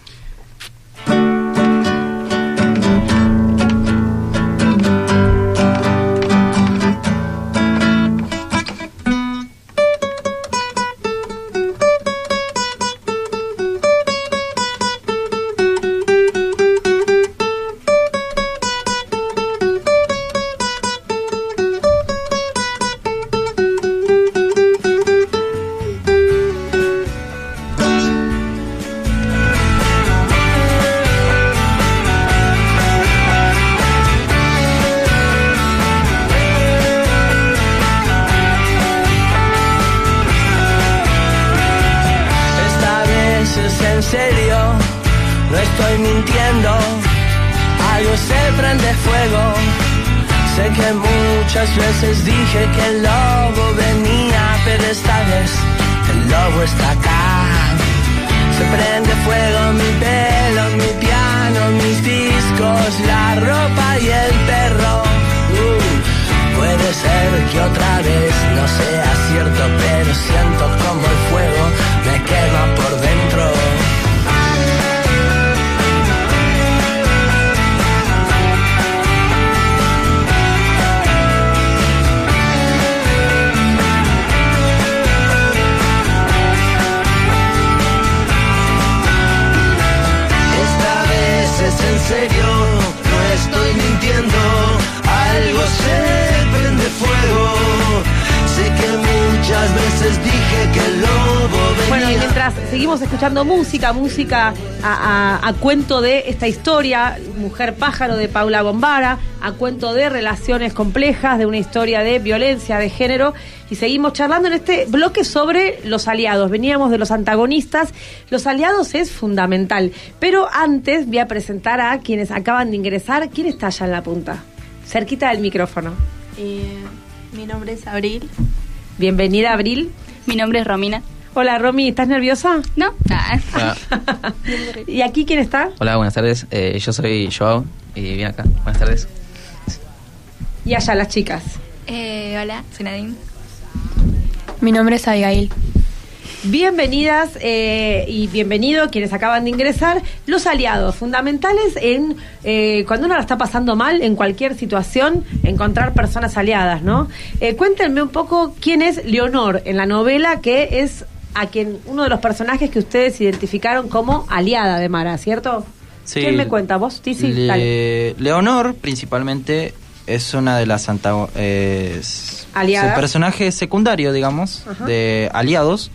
Veces dije que el lobo venía, pero esta vez el lobo está acá. Se prende fuego mi pelo, mi piano, mis discos, la ropa y el perro. Puede ser que otra vez no sea cierto, pero siento como el fuego me quema por dentro. En serio, no estoy mintiendo, algo se prende fuego. Sé que muchas veces dije que el lobo venía. Bueno, y mientras seguimos escuchando música a cuento de esta historia, Mujer Pájaro de Paula Bombara, a cuento de relaciones complejas, de una historia de violencia de género, y seguimos charlando en este bloque sobre los aliados. Veníamos de los antagonistas. Los aliados es fundamental, pero antes voy a presentar a quienes acaban de ingresar. ¿Quién está allá en la punta? Cerquita del micrófono. Mi nombre es Abril. Bienvenida, Abril. Mi nombre es Romina. Hola, Romy, ¿estás nerviosa? No. Hola. ¿Y aquí quién está? Hola, buenas tardes. Yo soy Joao y vine acá. Buenas tardes. Y allá las chicas. Hola, soy Nadine. Mi nombre es Abigail. Bienvenidas y bienvenido quienes acaban de ingresar. Los aliados, fundamentales en cuando uno la está pasando mal en cualquier situación, encontrar personas aliadas, ¿no? Cuéntenme un poco quién es Leonor en la novela, que es a quien uno de los personajes que ustedes identificaron como aliada de Mara, ¿cierto? Sí. ¿Quién me cuenta? ¿Vos, Tizi? Dale. Leonor, principalmente, es una de las aliadas. personaje secundario, digamos, de aliados.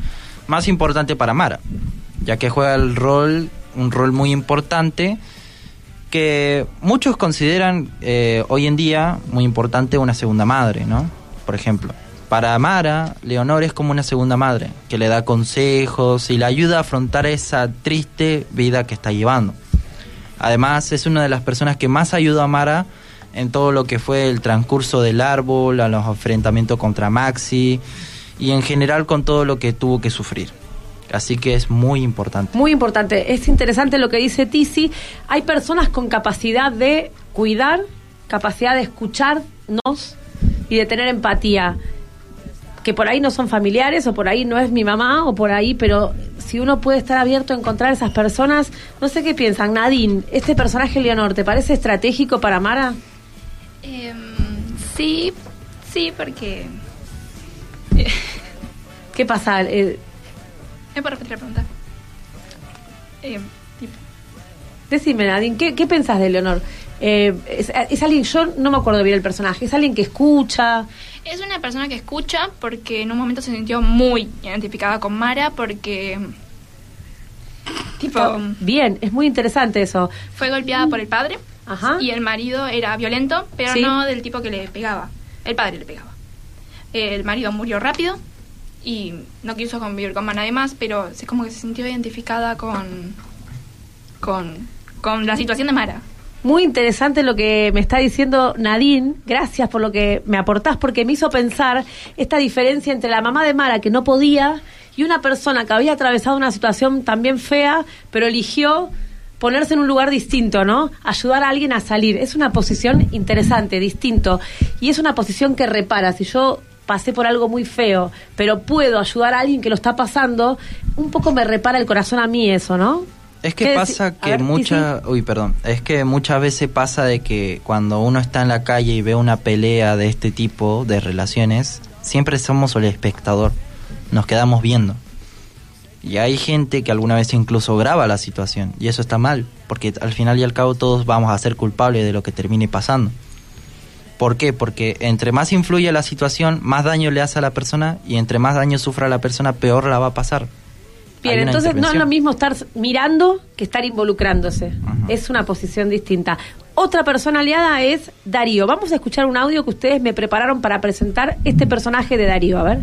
más importante para Mara, ya que juega un rol muy importante que muchos consideran hoy en día muy importante una segunda madre, ¿no? Por ejemplo, para Mara, Leonor es como una segunda madre, que le da consejos y le ayuda a afrontar esa triste vida que está llevando. Además, es una de las personas que más ayudó a Mara en todo lo que fue el transcurso del árbol, a los enfrentamientos contra Maxi y en general con todo lo que tuvo que sufrir. Así que es muy importante. Muy importante. Es interesante lo que dice Tizi. Hay personas con capacidad de cuidar, capacidad de escucharnos y de tener empatía, que por ahí no son familiares, o por ahí no es mi mamá, o por ahí, pero si uno puede estar abierto a encontrar esas personas, no sé qué piensan. Nadine, este personaje Leonor, ¿te parece estratégico para Mara? Sí, porque... ¿Qué pasa? ¿Me puedo repetir la pregunta? Decime, Nadine, ¿qué pensás de Leonor? Es alguien, yo no me acuerdo bien el personaje, es alguien que escucha... Es una persona que escucha porque en un momento se sintió muy identificada con Mara porque... Bien, es muy interesante eso. Fue golpeada por el padre. Ajá. Y el marido era violento, pero ¿sí? No del tipo que le pegaba. El padre le pegaba. El marido murió rápido y no quiso convivir con nadie más, pero es como que se sintió identificada con la situación de Mara. Muy interesante lo que me está diciendo Nadine. Gracias por lo que me aportás, porque me hizo pensar esta diferencia entre la mamá de Mara, que no podía, y una persona que había atravesado una situación también fea, pero eligió ponerse en un lugar distinto, ¿no? Ayudar a alguien a salir. Es una posición interesante, distinto, y es una posición que repara. Si yo pasé por algo muy feo, pero puedo ayudar a alguien que lo está pasando, un poco me repara el corazón a mí eso, ¿no? Es que pasa que es que muchas veces pasa de que cuando uno está en la calle y ve una pelea de este tipo de relaciones, siempre somos el espectador, nos quedamos viendo. Y hay gente que alguna vez incluso graba la situación, y eso está mal, porque al final y al cabo todos vamos a ser culpables de lo que termine pasando. ¿Por qué? Porque entre más influye la situación, más daño le hace a la persona, y entre más daño sufra la persona, peor la va a pasar. Bien, entonces no es lo mismo estar mirando que estar involucrándose. Uh-huh. Es una posición distinta. Otra persona aliada es Darío. Vamos a escuchar un audio que ustedes me prepararon para presentar este personaje de Darío. A ver.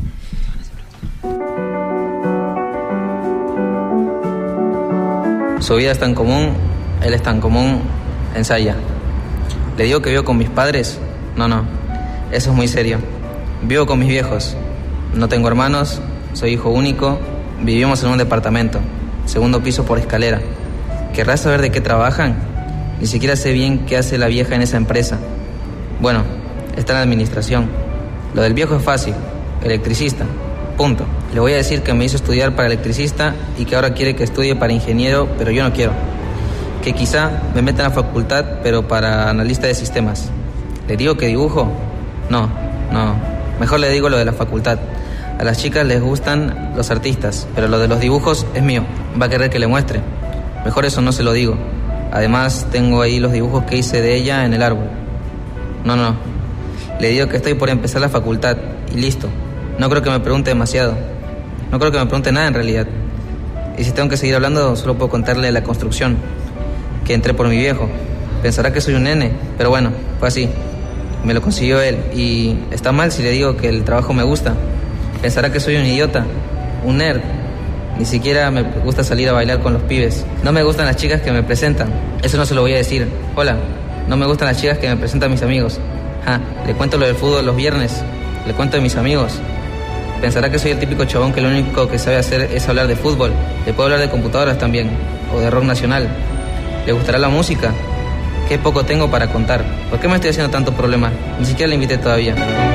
Su vida es tan común, él es tan común, ensaya. ¿Le digo que vivo con mis padres? No, eso es muy serio. Vivo con mis viejos. No tengo hermanos, soy hijo único. Vivimos en un departamento, segundo piso por escalera. ¿Querrás saber de qué trabajan? Ni siquiera sé bien qué hace la vieja en esa empresa. Bueno, está en la administración. Lo del viejo es fácil, electricista, punto. Le voy a decir que me hizo estudiar para electricista y que ahora quiere que estudie para ingeniero, pero yo no quiero. Que quizá me meta en la facultad, pero para analista de sistemas. ¿Le digo que dibujo? No, mejor le digo lo de la facultad. A las chicas les gustan los artistas, pero lo de los dibujos es mío. Va a querer que le muestre. Mejor eso no se lo digo. Además, tengo ahí los dibujos que hice de ella en el árbol. No. Le digo que estoy por empezar la facultad y listo. No creo que me pregunte demasiado. No creo que me pregunte nada en realidad. Y si tengo que seguir hablando, solo puedo contarle la construcción. Que entré por mi viejo. Pensará que soy un nene, pero bueno, fue así. Me lo consiguió él. Y está mal si le digo que el trabajo me gusta. Pensará que soy un idiota, un nerd. Ni siquiera me gusta salir a bailar con los pibes. No me gustan las chicas que me presentan. Eso no se lo voy a decir. Hola, no me gustan las chicas que me presentan mis amigos. Le cuento lo del fútbol los viernes. Le cuento de mis amigos. Pensará que soy el típico chabón que lo único que sabe hacer es hablar de fútbol. Le puedo hablar de computadoras también, o de rock nacional. ¿Le gustará la música? Qué poco tengo para contar. ¿Por qué me estoy haciendo tanto problema? Ni siquiera le invité todavía.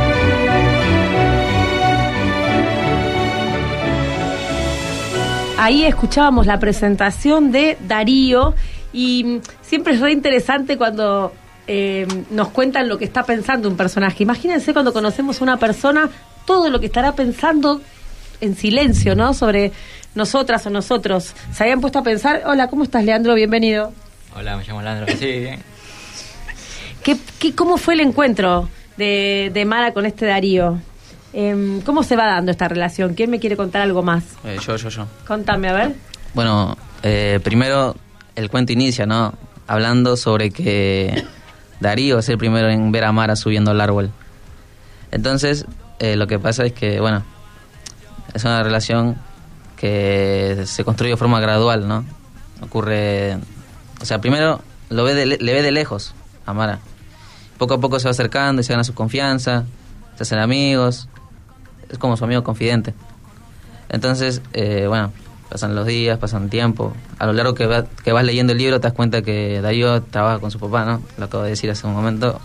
Ahí escuchábamos la presentación de Darío y siempre es re interesante cuando nos cuentan lo que está pensando un personaje. Imagínense cuando conocemos a una persona, todo lo que estará pensando en silencio, ¿no? Sobre nosotras o nosotros. ¿Se habían puesto a pensar? Hola, ¿cómo estás, Leandro? Bienvenido. Hola, me llamo Leandro. Sí, bien. ¿Cómo fue el encuentro de Mara con este Darío? ¿Cómo se va dando esta relación? ¿Quién me quiere contar algo más? Yo. Contame, a ver. Bueno, primero el cuento inicia, ¿no? Hablando sobre que Darío es el primero en ver a Mara subiendo al árbol. Entonces, lo que pasa es que, bueno, es una relación que se construye de forma gradual, ¿no? Ocurre, o sea, primero le ve de lejos a Mara. Poco a poco se va acercando y se gana su confianza, se hacen amigos, es como su amigo confidente. Entonces, bueno, pasan los días, pasan tiempo. A lo largo que vas leyendo el libro te das cuenta que Darío trabaja con su papá, ¿no? Lo acabo de decir hace un momento.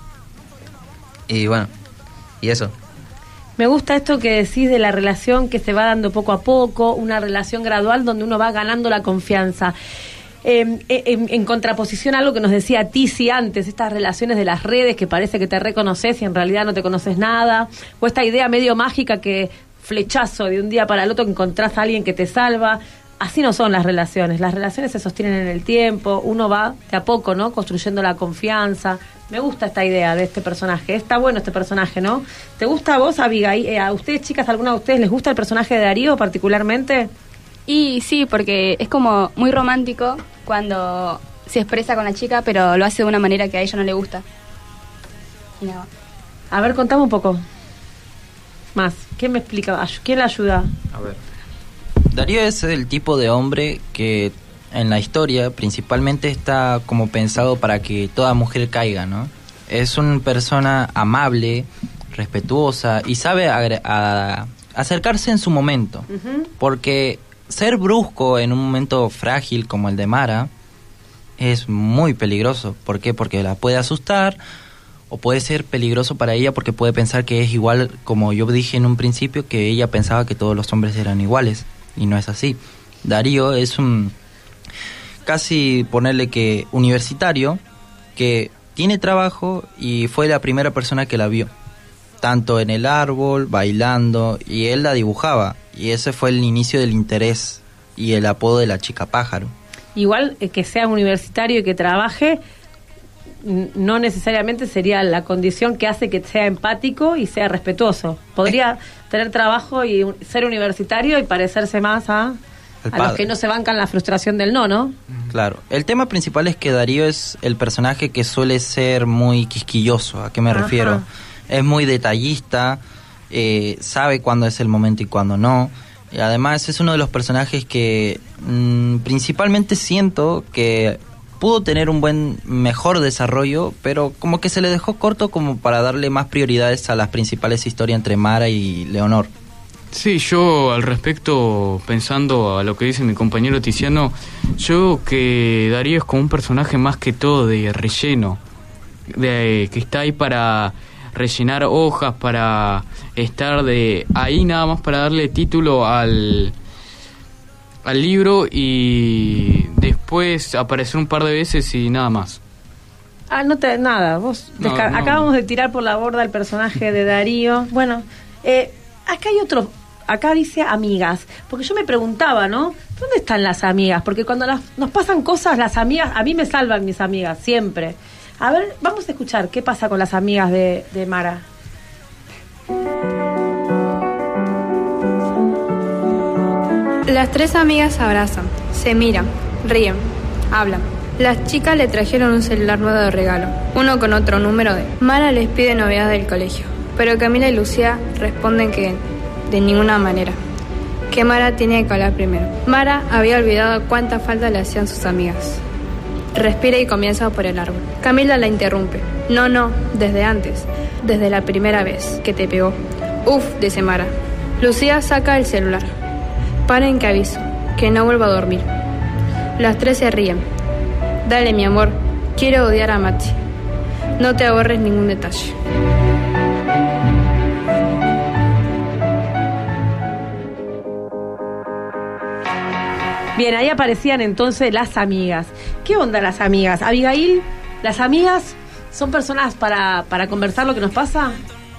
Y bueno, y eso. Me gusta esto que decís de la relación que se va dando poco a poco, una relación gradual donde uno va ganando la confianza. En contraposición a algo que nos decía Tizi antes, estas relaciones de las redes que parece que te reconoces y en realidad no te conoces nada, o esta idea medio mágica que flechazo de un día para el otro encontrás a alguien que te salva. Así no son las relaciones se sostienen en el tiempo, uno va de a poco, ¿no? Construyendo la confianza. Me gusta esta idea de este personaje, está bueno este personaje, ¿no? ¿Te gusta a vos, Abigail? ¿A ustedes, chicas, alguna de ustedes les gusta el personaje de Darío particularmente? Y sí, porque es como muy romántico cuando se expresa con la chica, pero lo hace de una manera que a ella no le gusta. Y nada. A ver, contame un poco más. ¿Quién me explica? ¿Quién la ayuda? A ver. Darío es el tipo de hombre que en la historia principalmente está como pensado para que toda mujer caiga, ¿no? Es una persona amable, respetuosa y sabe acercarse en su momento. Porque ser brusco en un momento frágil como el de Mara es muy peligroso. ¿Por qué? Porque la puede asustar, o puede ser peligroso para ella porque puede pensar que es igual, como yo dije en un principio, que ella pensaba que todos los hombres eran iguales, y no es así. Darío es un casi ponerle que universitario que tiene trabajo y fue la primera persona que la vio, tanto en el árbol, bailando, y él la dibujaba, y ese fue el inicio del interés y el apodo de la chica pájaro. Igual que sea universitario y que trabaje no necesariamente sería la condición que hace que sea empático y sea respetuoso. Podría tener trabajo y ser universitario y parecerse más a los que no se bancan la frustración del no. Claro. El tema principal es que Darío es el personaje que suele ser muy quisquilloso. ¿A qué me refiero? Es muy detallista, sabe cuándo es el momento y cuándo no. Y además es uno de los personajes que principalmente siento que pudo tener un mejor desarrollo, pero como que se le dejó corto como para darle más prioridades a las principales historias entre Mara y Leonor. Sí, yo al respecto, pensando a lo que dice mi compañero Tiziano, yo que Darío es como un personaje más que todo de relleno, que está ahí para rellenar hojas, para estar ahí nada más para darle título al libro y después aparecer un par de veces y nada más. Nada, vos acabamos de tirar por la borda el personaje de Darío. Bueno, acá hay otro, acá dice amigas, porque yo me preguntaba, ¿no? ¿Dónde están las amigas? Porque cuando nos pasan cosas, las amigas, a mí me salvan mis amigas, siempre. A ver, vamos a escuchar qué pasa con las amigas de Mara. Las tres amigas se abrazan, se miran, ríen, hablan. Las chicas le trajeron un celular nuevo de regalo, uno con otro número de... Mara les pide novedades del colegio, pero Camila y Lucía responden que de ninguna manera, que Mara tenía que hablar primero. Mara había olvidado cuánta falta le hacían sus amigas. Respira y comienza por el árbol. Camila la interrumpe. No, desde antes, desde la primera vez que te pegó. Uf, dice Mara. Lucía saca el celular. Paren que aviso, que no vuelvo a dormir. Las tres se ríen. Dale, mi amor, quiero odiar a Maxi. No te ahorres ningún detalle. Bien, ahí aparecían entonces las amigas. ¿Qué onda las amigas? Abigail, ¿las amigas son personas para conversar lo que nos pasa?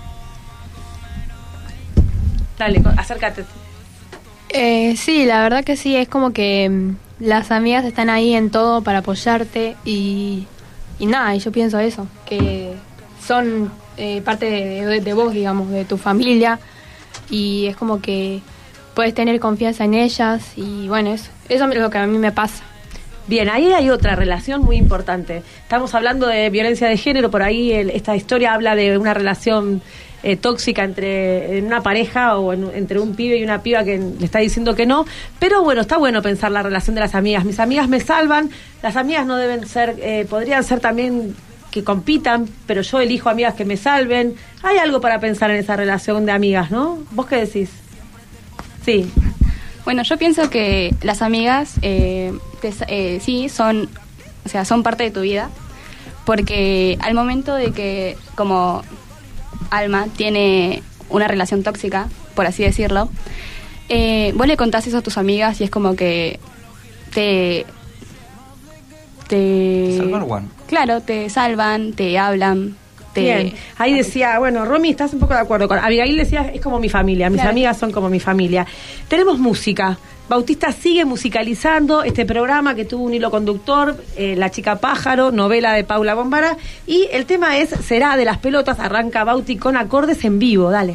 Dale, acércate. Sí, la verdad que sí, es como que las amigas están ahí en todo para apoyarte y nada, y yo pienso eso, que son parte de vos, digamos, de tu familia, y es como que puedes tener confianza en ellas y bueno, eso es lo que a mí me pasa. Bien, ahí hay otra relación muy importante. Estamos hablando de violencia de género, por ahí esta historia habla de una relación tóxica entre una pareja o entre un pibe y una piba que le está diciendo que no, pero bueno, está bueno pensar la relación de las amigas. Mis amigas me salvan, las amigas no deben ser, podrían ser también que compitan, pero yo elijo amigas que me salven. Hay algo para pensar en esa relación de amigas, ¿no? ¿Vos qué decís? Sí. Bueno, yo pienso que las amigas sí son, o sea, son parte de tu vida, porque al momento de que como Alma tiene una relación tóxica, por así decirlo, vos le contás eso a tus amigas y es como que te salvan. Claro, te salvan, te hablan. Bien, ahí decía, bueno, Romy, ¿estás un poco de acuerdo con Abigail? Decía, es como mi familia, mis amigas son como mi familia. Tenemos música. Bautista sigue musicalizando este programa que tuvo un hilo conductor, La Chica Pájaro, novela de Paula Bombara, y el tema es Será de las Pelotas. Arranca Bauti con acordes en vivo, dale.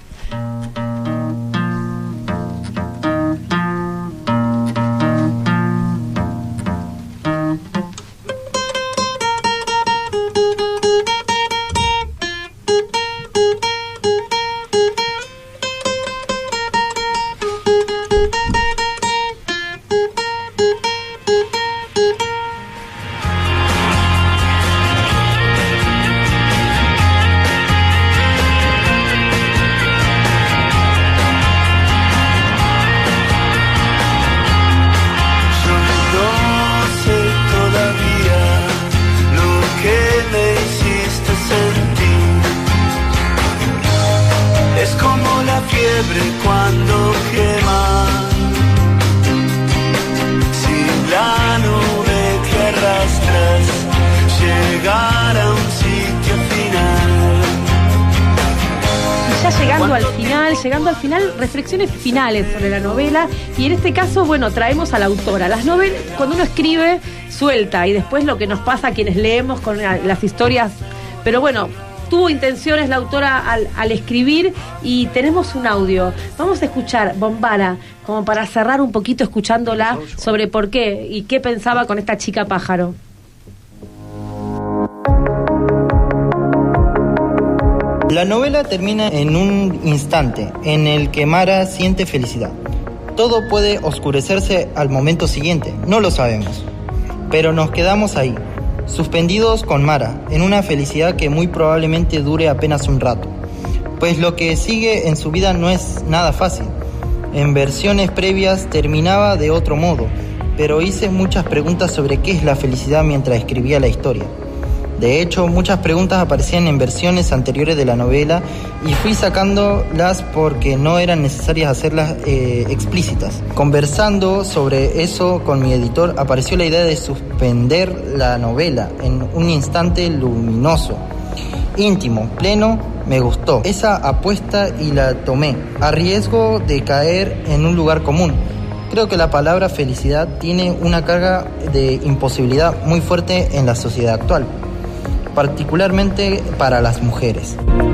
Cuando quema, si la nube que arrastras llegar a un sitio final. Y ya llegando al final, reflexiones finales sobre la novela, y en este caso, bueno, traemos a la autora. Las novelas, cuando uno escribe, suelta, y después lo que nos pasa a quienes leemos con las historias, pero bueno, tuvo intenciones la autora al escribir, y tenemos un audio. Vamos a escuchar Bombara, como para cerrar un poquito escuchándola sobre por qué y qué pensaba con esta chica pájaro. La novela termina en un instante en el que Mara siente felicidad. Todo puede oscurecerse al momento siguiente, no lo sabemos. Pero nos quedamos ahí, suspendidos con Mara, en una felicidad que muy probablemente dure apenas un rato. Pues lo que sigue en su vida no es nada fácil. En versiones previas terminaba de otro modo, pero hice muchas preguntas sobre qué es la felicidad mientras escribía la historia. De hecho, muchas preguntas aparecían en versiones anteriores de la novela y fui sacándolas porque no eran necesarias hacerlas explícitas. Conversando sobre eso con mi editor, apareció la idea de suspender la novela en un instante luminoso, íntimo, pleno. Me gustó esa apuesta y la tomé, a riesgo de caer en un lugar común. Creo que la palabra felicidad tiene una carga de imposibilidad muy fuerte en la sociedad actual, particularmente para las mujeres.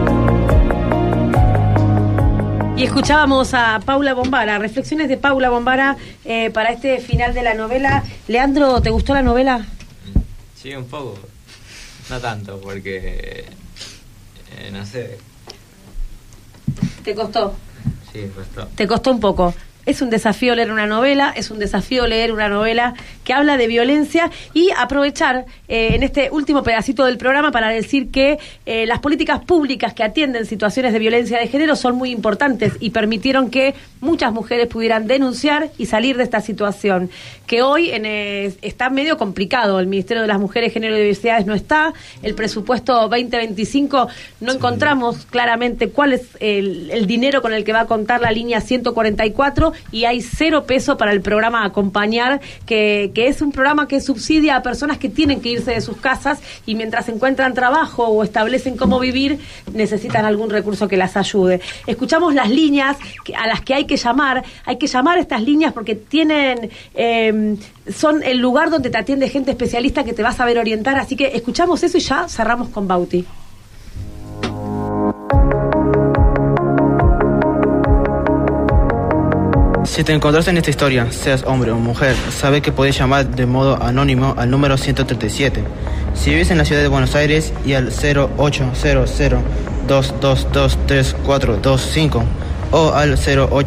Y escuchábamos a Paula Bombara, reflexiones de Paula Bombara para este final de la novela. Leandro, ¿te gustó la novela? Sí, un poco. No tanto, porque no sé. ¿Te costó? Sí, costó. ¿Te costó un poco? Es un desafío leer una novela, que habla de violencia, y aprovechar en este último pedacito del programa para decir que las políticas públicas que atienden situaciones de violencia de género son muy importantes y permitieron que muchas mujeres pudieran denunciar y salir de esta situación, que hoy está medio complicado. El Ministerio de las Mujeres, Género y Diversidades no está, el presupuesto 2025 no encontramos claramente cuál es el dinero con el que va a contar la línea 144, y hay 0 pesos para el programa Acompañar, que es un programa que subsidia a personas que tienen que irse de sus casas y mientras encuentran trabajo o establecen cómo vivir, necesitan algún recurso que las ayude. Escuchamos las líneas a las que hay que llamar a estas líneas porque tienen son el lugar donde te atiende gente especialista que te va a saber orientar, así que escuchamos eso y ya cerramos con Bauti. Si te encontraste en esta historia, seas hombre o mujer, sabe que podés llamar de modo anónimo al número 137. Si vives en la ciudad de Buenos Aires y al 0800-222-3425 o al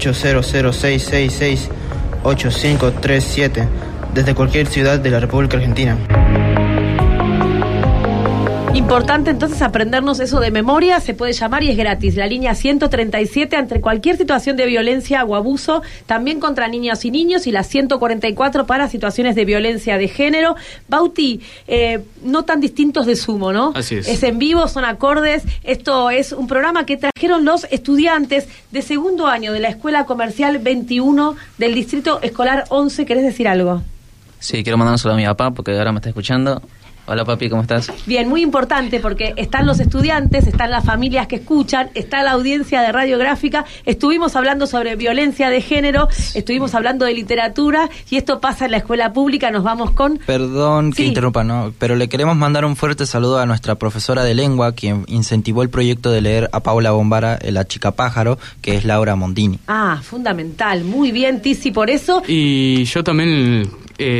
0800-666-8537 desde cualquier ciudad de la República Argentina. Importante entonces aprendernos eso de memoria, se puede llamar y es gratis. La línea 137 ante cualquier situación de violencia o abuso, también contra niñas y niños, y la 144 para situaciones de violencia de género. Bauti, no tan distintos de Sumo, ¿no? Así es. Es en vivo, son acordes. Esto es un programa que trajeron los estudiantes de segundo año de la Escuela Comercial 21 del Distrito Escolar 11. ¿Querés decir algo? Sí, quiero mandar un saludo a mi papá porque ahora me está escuchando. Hola papi, ¿cómo estás? Bien, muy importante porque están los estudiantes, están las familias que escuchan, está la audiencia de Radiográfica. Estuvimos hablando sobre violencia de género, estuvimos hablando de literatura y esto pasa en la escuela pública. Nos vamos con... Perdón que interrumpa, ¿no? Pero le queremos mandar un fuerte saludo a nuestra profesora de lengua, quien incentivó el proyecto de leer a Paula Bombara, La chica pájaro, que es Laura Mondini. Ah, fundamental. Muy bien, Tizi, por eso. Y yo también...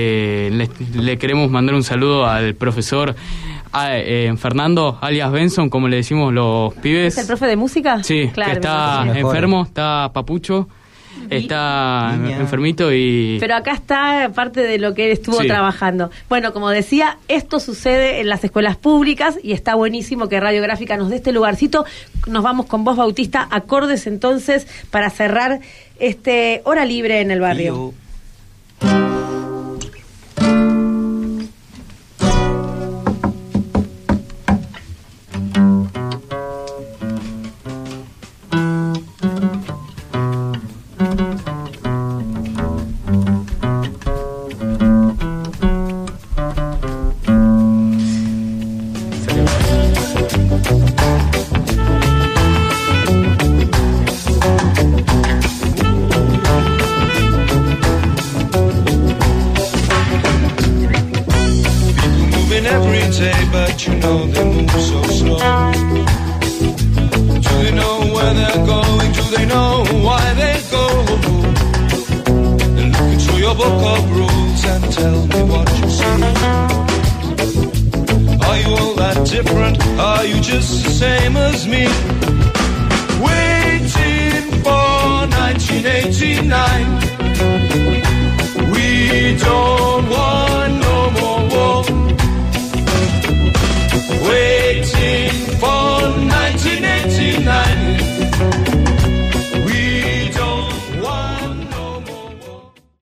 le queremos mandar un saludo al profesor Fernando, alias Benson, como le decimos los pibes. ¿Es el profe de música? Sí, claro, que está enfermo, está papucho, está enfermito y... Pero acá está parte de lo que él estuvo trabajando. Bueno, como decía, esto sucede en las escuelas públicas y está buenísimo que Radiográfica nos dé este lugarcito. Nos vamos con vos, Bautista, acordes entonces para cerrar este Hora Libre en el Barrio. We don't want